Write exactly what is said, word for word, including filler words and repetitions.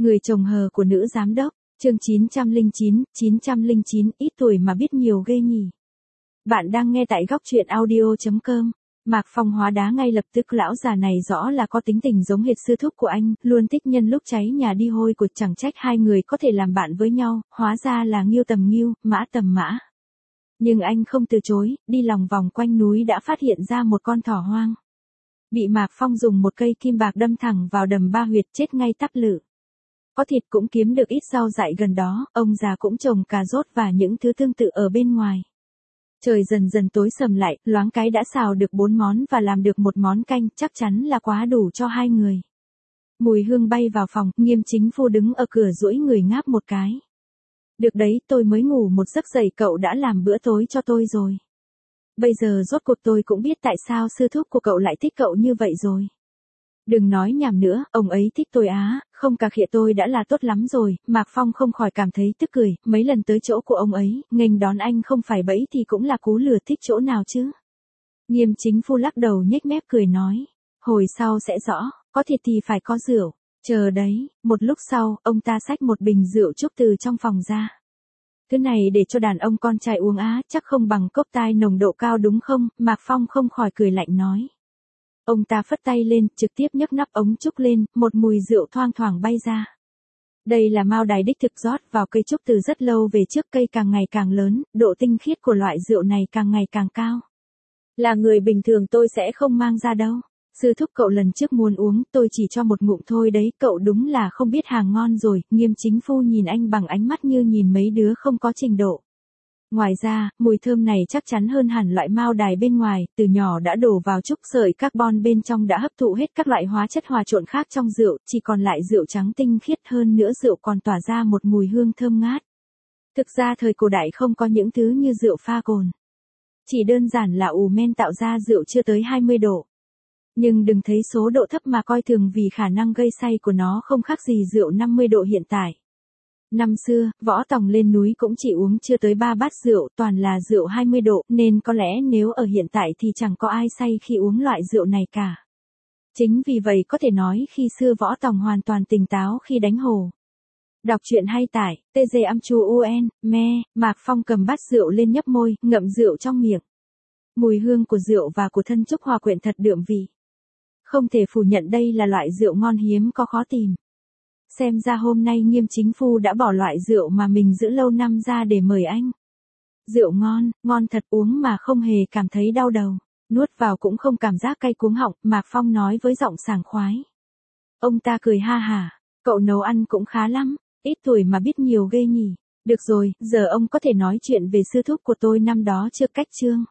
Người chồng hờ của nữ giám đốc, chương chín trăm lẻ chín, chín trăm lẻ chín, ít tuổi mà biết nhiều ghê nhỉ. Bạn đang nghe tại góc truyện audio chấm com. Mạc Phong hóa đá ngay lập tức, lão già này rõ là có tính tình giống hệt sư thúc của anh, luôn thích nhân lúc cháy nhà đi hôi của, chẳng trách hai người có thể làm bạn với nhau, hóa ra là Ngưu tầm Ngưu, Mã tầm Mã. Nhưng anh không từ chối, đi lòng vòng quanh núi đã phát hiện ra một con thỏ hoang. Bị Mạc Phong dùng một cây kim bạc đâm thẳng vào đầm ba huyệt, chết ngay tắp lự. Có thịt cũng kiếm được ít rau dại gần đó, ông già cũng trồng cà rốt và những thứ tương tự ở bên ngoài. Trời dần dần tối sầm lại, loáng cái đã xào được bốn món và làm được một món canh, chắc chắn là quá đủ cho hai người. Mùi hương bay vào phòng, Nghiêm Chính Phu đứng ở cửa duỗi người ngáp một cái. Được đấy, tôi mới ngủ một giấc dậy cậu đã làm bữa tối cho tôi rồi. Bây giờ rốt cuộc tôi cũng biết tại sao sư thúc của cậu lại thích cậu như vậy rồi. Đừng nói nhảm nữa, ông ấy thích tôi á, không cà khịa tôi đã là tốt lắm rồi. Mạc Phong không khỏi cảm thấy tức cười, mấy lần tới chỗ của ông ấy, nghênh đón anh không phải bẫy thì cũng là cú lừa, thích chỗ nào chứ. Nghiêm Chính Phu lắc đầu nhếch mép cười nói, hồi sau sẽ rõ, có thịt thì phải có rượu, chờ đấy. Một lúc sau, ông ta xách một bình rượu trúc từ trong phòng ra. Thứ này để cho đàn ông con trai uống á, chắc không bằng cốc tai nồng độ cao đúng không? Mạc Phong không khỏi cười lạnh nói. Ông ta phất tay lên, trực tiếp nhấc nắp ống trúc lên, một mùi rượu thoang thoảng bay ra. Đây là mao đài đích thực rót vào cây trúc từ rất lâu về trước, cây càng ngày càng lớn, độ tinh khiết của loại rượu này càng ngày càng cao. Là người bình thường tôi sẽ không mang ra đâu. Sư thúc cậu lần trước muốn uống, tôi chỉ cho một ngụm thôi đấy, cậu đúng là không biết hàng ngon rồi. Nghiêm Chính Phu nhìn anh bằng ánh mắt như nhìn mấy đứa không có trình độ. Ngoài ra, mùi thơm này chắc chắn hơn hẳn loại mao đài bên ngoài, từ nhỏ đã đổ vào trúc, sợi carbon bên trong đã hấp thụ hết các loại hóa chất hòa trộn khác trong rượu, chỉ còn lại rượu trắng tinh khiết, hơn nữa rượu còn tỏa ra một mùi hương thơm ngát. Thực ra thời cổ đại không có những thứ như rượu pha cồn. Chỉ đơn giản là ủ men tạo ra rượu chưa tới hai mươi độ. Nhưng đừng thấy số độ thấp mà coi thường, vì khả năng gây say của nó không khác gì rượu năm mươi độ hiện tại. Năm xưa, Võ Tòng lên núi cũng chỉ uống chưa tới ba bát rượu, toàn là rượu hai mươi độ, nên có lẽ nếu ở hiện tại thì chẳng có ai say khi uống loại rượu này cả. Chính vì vậy có thể nói khi xưa Võ Tòng hoàn toàn tỉnh táo khi đánh hồ. Đọc truyện hay tải, tê giê âm chu un, me, Mạc Phong cầm bát rượu lên nhấp môi, ngậm rượu trong miệng. Mùi hương của rượu và của thân trúc hòa quyện thật đượm vị. Không thể phủ nhận đây là loại rượu ngon hiếm có khó tìm. Xem ra hôm nay Nghiêm Chính Phu đã bỏ loại rượu mà mình giữ lâu năm ra để mời anh. Rượu ngon, ngon thật, uống mà không hề cảm thấy đau đầu. Nuốt vào cũng không cảm giác cay cuống họng, Mạc Phong nói với giọng sảng khoái. Ông ta cười ha hả, cậu nấu ăn cũng khá lắm, ít tuổi mà biết nhiều ghê nhỉ. Được rồi, giờ ông có thể nói chuyện về sư thúc của tôi năm đó chưa, cách chương.